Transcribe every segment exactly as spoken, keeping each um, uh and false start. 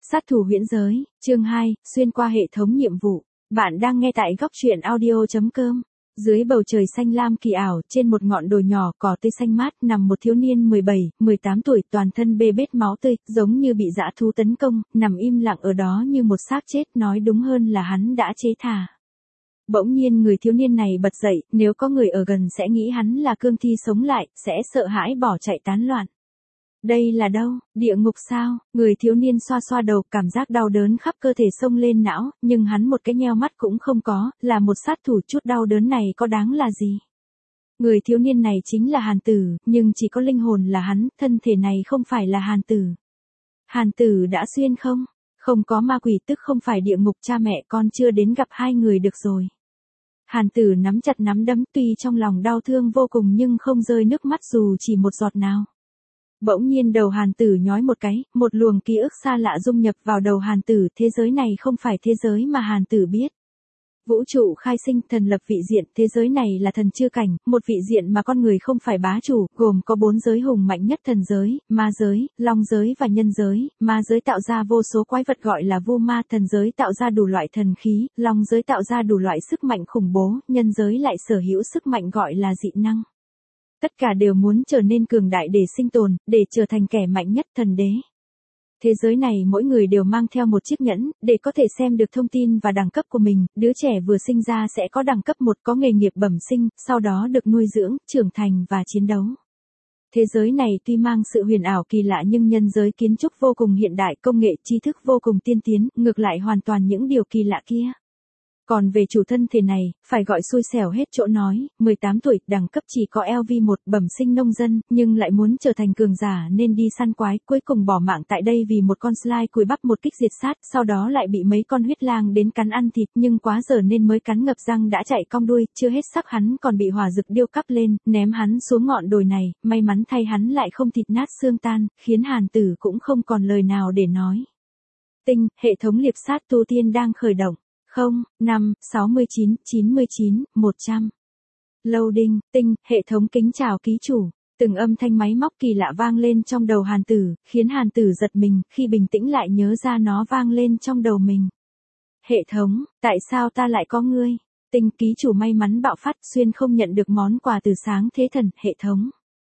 Sát thủ huyễn giới, chương hai, xuyên qua hệ thống nhiệm vụ. Bạn đang nghe tại góc truyện audio chấm com. Dưới bầu trời xanh lam kỳ ảo, trên một ngọn đồi nhỏ cỏ tươi xanh mát, nằm một thiếu niên mười bảy, mười tám tuổi, toàn thân bê bết máu tươi, giống như bị dã thú tấn công, nằm im lặng ở đó như một xác chết, nói đúng hơn là hắn đã chế thả. Bỗng nhiên người thiếu niên này bật dậy, nếu có người ở gần sẽ nghĩ hắn là cương thi sống lại, sẽ sợ hãi bỏ chạy tán loạn. Đây là đâu, địa ngục sao? Người thiếu niên xoa xoa đầu, cảm giác đau đớn khắp cơ thể xông lên não, nhưng hắn một cái nheo mắt cũng không có, là một sát thủ, chút đau đớn này có đáng là gì? Người thiếu niên này chính là Hàn Tử, nhưng chỉ có linh hồn là hắn, thân thể này không phải là Hàn Tử. Hàn Tử đã xuyên không? Không có ma quỷ tức không phải địa ngục, cha mẹ con chưa đến gặp hai người được rồi. Hàn Tử nắm chặt nắm đấm, tuy trong lòng đau thương vô cùng nhưng không rơi nước mắt dù chỉ một giọt nào. Bỗng nhiên đầu Hàn Tử nhói một cái, một luồng ký ức xa lạ dung nhập vào đầu Hàn Tử, thế giới này không phải thế giới mà Hàn Tử biết. Vũ trụ khai sinh, thần lập vị diện, thế giới này là thần chư cảnh, một vị diện mà con người không phải bá chủ, gồm có bốn giới hùng mạnh nhất: thần giới, ma giới, long giới và nhân giới. Ma giới tạo ra vô số quái vật gọi là vu ma, thần giới tạo ra đủ loại thần khí, long giới tạo ra đủ loại sức mạnh khủng bố, nhân giới lại sở hữu sức mạnh gọi là dị năng. Tất cả đều muốn trở nên cường đại để sinh tồn, để trở thành kẻ mạnh nhất, thần đế. Thế giới này mỗi người đều mang theo một chiếc nhẫn, để có thể xem được thông tin và đẳng cấp của mình. Đứa trẻ vừa sinh ra sẽ có đẳng cấp một, có nghề nghiệp bẩm sinh, sau đó được nuôi dưỡng, trưởng thành và chiến đấu. Thế giới này tuy mang sự huyền ảo kỳ lạ nhưng nhân giới kiến trúc vô cùng hiện đại, công nghệ tri thức vô cùng tiên tiến, ngược lại hoàn toàn những điều kỳ lạ kia. Còn về chủ thân thể này, phải gọi xui xẻo hết chỗ nói, mười tám tuổi, đẳng cấp chỉ có L V một, bẩm sinh nông dân, nhưng lại muốn trở thành cường giả nên đi săn quái, cuối cùng bỏ mạng tại đây vì một con slime cùi bắp một kích diệt sát, sau đó lại bị mấy con huyết lang đến cắn ăn thịt, nhưng quá giờ nên mới cắn ngập răng đã chạy cong đuôi, chưa hết sắc hắn còn bị hỏa dực điêu cắp lên, ném hắn xuống ngọn đồi này, may mắn thay hắn lại không thịt nát xương tan, khiến Hàn Tử cũng không còn lời nào để nói. Tinh, hệ thống liệp sát tu tiên đang khởi động. không, năm, sáu mươi chín, chín mươi chín, một trăm. Loading, tinh, hệ thống kính chào ký chủ. Từng âm thanh máy móc kỳ lạ vang lên trong đầu Hàn Tử, khiến Hàn Tử giật mình, khi bình tĩnh lại nhớ ra nó vang lên trong đầu mình. Hệ thống, tại sao ta lại có ngươi? Tinh, ký chủ may mắn bạo phát, xuyên không nhận được món quà từ sáng thế thần. Hệ thống.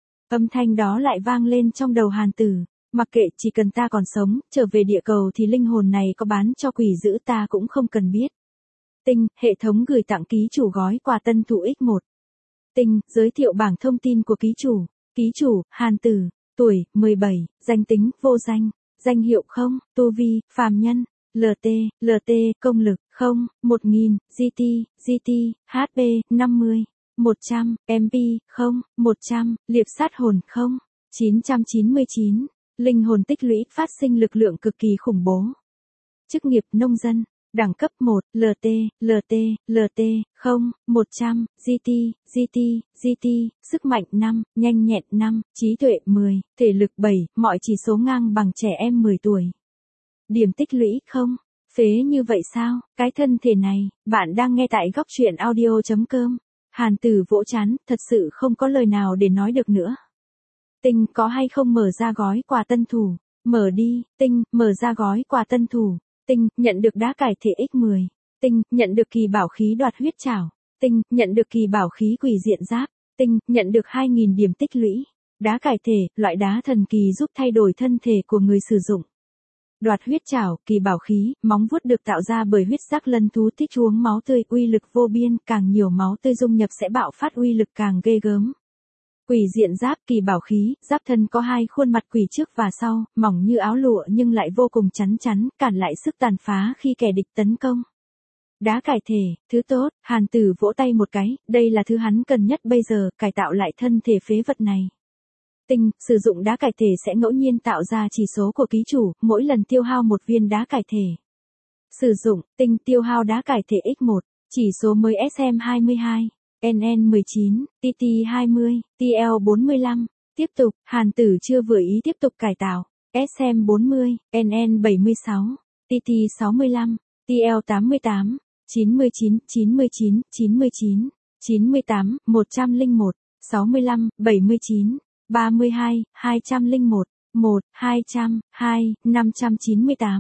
Âm thanh đó lại vang lên trong đầu Hàn Tử. Mặc kệ, chỉ cần ta còn sống, trở về địa cầu thì linh hồn này có bán cho quỷ dữ ta cũng không cần biết. Tinh, hệ thống gửi tặng ký chủ gói quà tân thủ ích một. Tinh, giới thiệu bảng thông tin của ký chủ. Ký chủ, Hàn Tử, tuổi, mười bảy, danh tính, vô danh, danh hiệu không, tu vi, phàm nhân, lờ tê, lờ tê, công lực, không, một nghìn, giê tê, giê tê, hát pê, năm mươi, một trăm, em pê, không, một trăm, liệp sát hồn, không, chín trăm chín mươi chín. Linh hồn tích lũy, phát sinh lực lượng cực kỳ khủng bố. Chức nghiệp, nông dân. Đẳng cấp một, lờ tê, lờ tê, lờ tê, không, một trăm, giê tê, giê tê, giê tê, sức mạnh năm, nhanh nhẹn năm, trí tuệ mười, thể lực bảy, mọi chỉ số ngang bằng trẻ em mười tuổi. Điểm tích lũy không. Phế như vậy sao? Cái thân thể này, bạn đang nghe tại góc truyện audio chấm com. Hàn Tử vỗ trán, thật sự không có lời nào để nói được nữa. Tinh, có hay không mở ra gói quà tân thủ? Mở đi. Tinh, mở ra gói quà tân thủ. Tinh, nhận được đá cải thể ích mười. Tinh, nhận được kỳ bảo khí đoạt huyết trảo. Tinh, nhận được kỳ bảo khí quỷ diện giáp. Tinh, nhận được hai nghìn điểm tích lũy. Đá cải thể, loại đá thần kỳ giúp thay đổi thân thể của người sử dụng. Đoạt huyết trảo, kỳ bảo khí, móng vuốt được tạo ra bởi huyết sắc lân thú thích uống máu tươi, uy lực vô biên, càng nhiều máu tươi dung nhập sẽ bạo phát uy lực càng ghê gớm. Quỷ diện giáp, kỳ bảo khí, giáp thân có hai khuôn mặt quỷ trước và sau, mỏng như áo lụa nhưng lại vô cùng chắn chắn, cản lại sức tàn phá khi kẻ địch tấn công. Đá cải thể, thứ tốt. Hàn Tử vỗ tay một cái, đây là thứ hắn cần nhất bây giờ, cải tạo lại thân thể phế vật này. Tinh, sử dụng đá cải thể sẽ ngẫu nhiên tạo ra chỉ số của ký chủ, mỗi lần tiêu hao một viên đá cải thể. Sử dụng, tinh, tiêu hao đá cải thể ích một, chỉ số mới S M hai mươi hai. N N mười chín, T T hai mươi, T L bốn mươi lăm. Tiếp tục, Hàn Tử chưa vừa ý tiếp tục cải tạo. S M bốn mươi, N N bảy mươi sáu, T T sáu mươi lăm, T L tám mươi tám, chín mươi chín, chín mươi chín, chín mươi chín, chín mươi tám, một trăm lẻ một, sáu mươi lăm, bảy mươi chín, ba mươi hai, hai trăm lẻ một, một, hai trăm, hai, năm trăm chín mươi tám,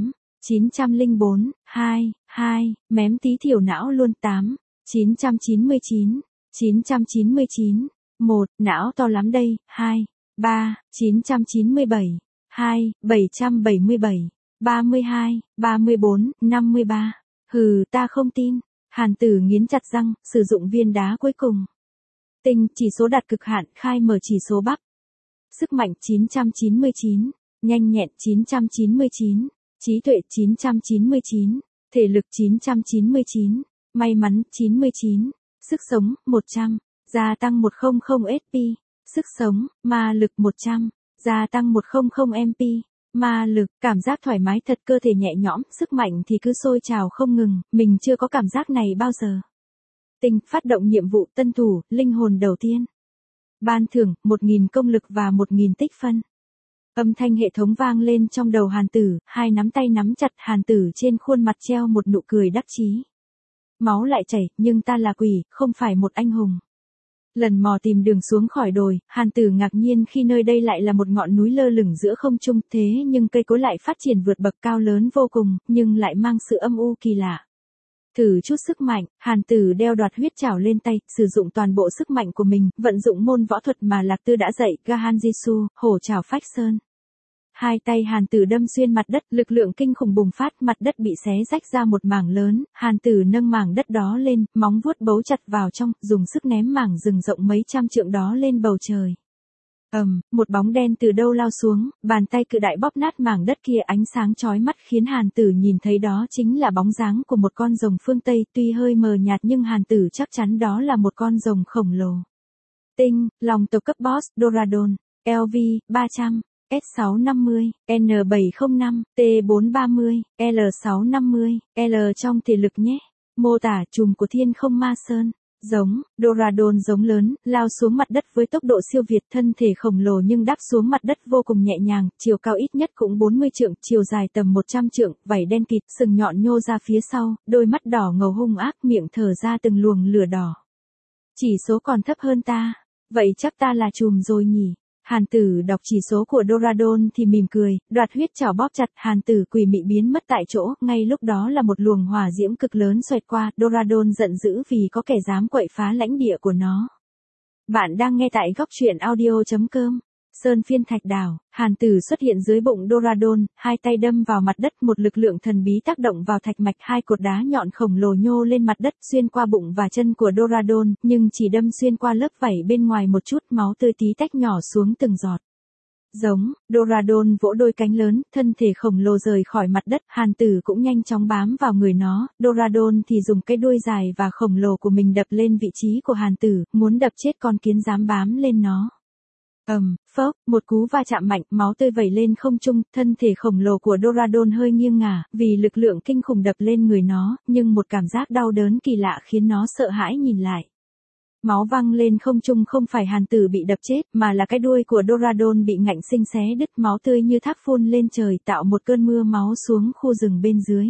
chín trăm lẻ bốn, hai, hai, mém tí thiểu não luôn tám, chín trăm chín mươi chín, chín trăm chín mươi chín, một, não to lắm đây, hai, ba, chín trăm chín mươi bảy, hai, bảy trăm bảy mươi bảy, ba mươi hai, ba mươi bốn, năm mươi ba. Hừ, ta không tin. Hàn Tử nghiến chặt răng, sử dụng viên đá cuối cùng. Tinh, chỉ số đạt cực hạn, khai mở chỉ số bắp. Sức mạnh chín trăm chín mươi chín, nhanh nhẹn chín trăm chín mươi chín, trí tuệ chín trăm chín mươi chín, thể lực chín trăm chín mươi chín, may mắn chín mươi chín, sức sống một trăm, gia tăng một trăm ét pê, sức sống, ma lực một trăm, gia tăng một trăm em pê, ma lực, cảm giác thoải mái thật, cơ thể nhẹ nhõm, sức mạnh thì cứ sôi trào không ngừng, mình chưa có cảm giác này bao giờ. Tinh, phát động nhiệm vụ tân thủ, linh hồn đầu tiên. Ban thưởng, một nghìn công lực và một nghìn tích phân. Âm thanh hệ thống vang lên trong đầu Hàn Tử, hai nắm tay nắm chặt, Hàn Tử trên khuôn mặt treo một nụ cười đắc chí. Máu lại chảy, nhưng ta là quỷ, không phải một anh hùng. Lần mò tìm đường xuống khỏi đồi, Hàn Tử ngạc nhiên khi nơi đây lại là một ngọn núi lơ lửng giữa không trung, thế nhưng cây cối lại phát triển vượt bậc cao lớn vô cùng, nhưng lại mang sự âm u kỳ lạ. Thử chút sức mạnh, Hàn Tử đeo đoạt huyết trảo lên tay, sử dụng toàn bộ sức mạnh của mình, vận dụng môn võ thuật mà Lạc Tư đã dạy, Gahanjitsu, hổ trảo phách sơn. Hai tay Hàn Tử đâm xuyên mặt đất, lực lượng kinh khủng bùng phát, mặt đất bị xé rách ra một mảng lớn, Hàn Tử nâng mảng đất đó lên, móng vuốt bấu chặt vào trong, dùng sức ném mảng rừng rộng mấy trăm trượng đó lên bầu trời. Ầm, um, một bóng đen từ đâu lao xuống, bàn tay cự đại bóp nát mảng đất kia, ánh sáng chói mắt khiến Hàn Tử nhìn thấy đó chính là bóng dáng của một con rồng phương Tây, tuy hơi mờ nhạt nhưng Hàn Tử chắc chắn đó là một con rồng khổng lồ. Tinh, lòng tộc cấp boss, Doradon, L V, ba trăm. S sáu năm mươi, N bảy không năm, T bốn ba mươi, L sáu năm mươi, L trong thể lực nhé. Mô tả trùm của thiên không ma sơn. Giống, Doradon giống lớn, lao xuống mặt đất với tốc độ siêu việt, thân thể khổng lồ nhưng đáp xuống mặt đất vô cùng nhẹ nhàng, chiều cao ít nhất cũng bốn mươi trượng, chiều dài tầm một trăm trượng, vảy đen kịt, sừng nhọn nhô ra phía sau, đôi mắt đỏ ngầu hung ác, miệng thở ra từng luồng lửa đỏ. Chỉ số còn thấp hơn ta, vậy chắc ta là trùm rồi nhỉ? Hàn Tử đọc chỉ số của Doradon thì mỉm cười, đoạt huyết trảo bóp chặt, Hàn Tử quỷ mị biến mất tại chỗ, ngay lúc đó là một luồng hỏa diễm cực lớn xoẹt qua, Doradon giận dữ vì có kẻ dám quậy phá lãnh địa của nó. Bạn đang nghe tại góc truyện audio chấm com. Sơn phiên thạch đảo, Hàn Tử xuất hiện dưới bụng Doradon, hai tay đâm vào mặt đất, một lực lượng thần bí tác động vào thạch mạch, hai cột đá nhọn khổng lồ nhô lên mặt đất, xuyên qua bụng và chân của Doradon, nhưng chỉ đâm xuyên qua lớp vảy bên ngoài một chút, máu tươi tí tách nhỏ xuống từng giọt. Giống, Doradon vỗ đôi cánh lớn, thân thể khổng lồ rời khỏi mặt đất, Hàn Tử cũng nhanh chóng bám vào người nó, Doradon thì dùng cái đuôi dài và khổng lồ của mình đập lên vị trí của Hàn Tử, muốn đập chết con kiến dám bám lên nó. Ầm, um, phốc, một cú va chạm mạnh, máu tươi vẩy lên không trung, thân thể khổng lồ của Doradon hơi nghiêng ngả, vì lực lượng kinh khủng đập lên người nó, nhưng một cảm giác đau đớn kỳ lạ khiến nó sợ hãi nhìn lại. Máu văng lên không trung, không phải Hàn Tử bị đập chết, mà là cái đuôi của Doradon bị ngạnh sinh xé đứt, máu tươi như thác phun lên trời, tạo một cơn mưa máu xuống khu rừng bên dưới.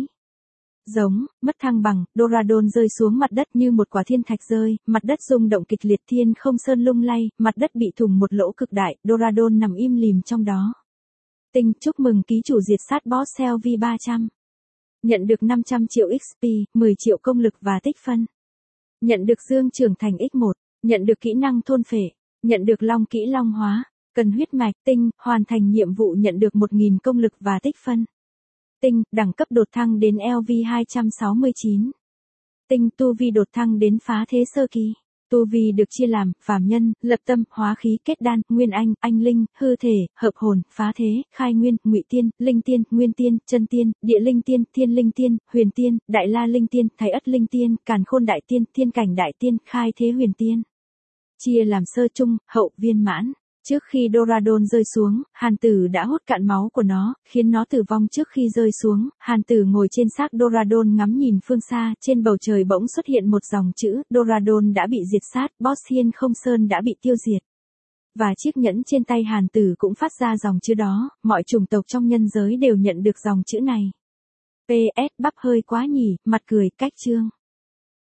Giống, mất thăng bằng, Doradon rơi xuống mặt đất như một quả thiên thạch rơi, mặt đất rung động kịch liệt, thiên không sơn lung lay, mặt đất bị thủng một lỗ cực đại, Doradon nằm im lìm trong đó. Tinh, chúc mừng ký chủ diệt sát boss L V ba trăm. Nhận được năm trăm triệu ích pê, mười triệu công lực và tích phân. Nhận được dương trưởng thành x một, nhận được kỹ năng thôn phệ, nhận được long kỹ long hóa, cần huyết mạch. Tinh, hoàn thành nhiệm vụ nhận được một nghìn công lực và tích phân. Tinh, đẳng cấp đột thăng đến L V hai trăm sáu mươi chín. Tinh, tu vi đột thăng đến phá thế sơ kỳ. Tu vi được chia làm, phàm nhân, lập tâm, hóa khí, kết đan, nguyên anh, anh linh, hư thể, hợp hồn, phá thế, khai nguyên, ngụy tiên, linh tiên, nguyên tiên, chân tiên, địa linh tiên, thiên linh tiên, huyền tiên, đại la linh tiên, thái ất linh tiên, càn khôn đại tiên, thiên cảnh đại tiên, khai thế huyền tiên. Chia làm sơ trung, hậu, viên mãn. Trước khi Doradon rơi xuống, Hàn Tử đã hút cạn máu của nó, khiến nó tử vong trước khi rơi xuống. Hàn Tử ngồi trên xác Doradon ngắm nhìn phương xa, trên bầu trời bỗng xuất hiện một dòng chữ, Doradon đã bị diệt sát, boss Hiên Không Sơn đã bị tiêu diệt. Và chiếc nhẫn trên tay Hàn Tử cũng phát ra dòng chữ đó, mọi chủng tộc trong nhân giới đều nhận được dòng chữ này. pê ét, bắp hơi quá nhỉ, mặt cười, cách chương.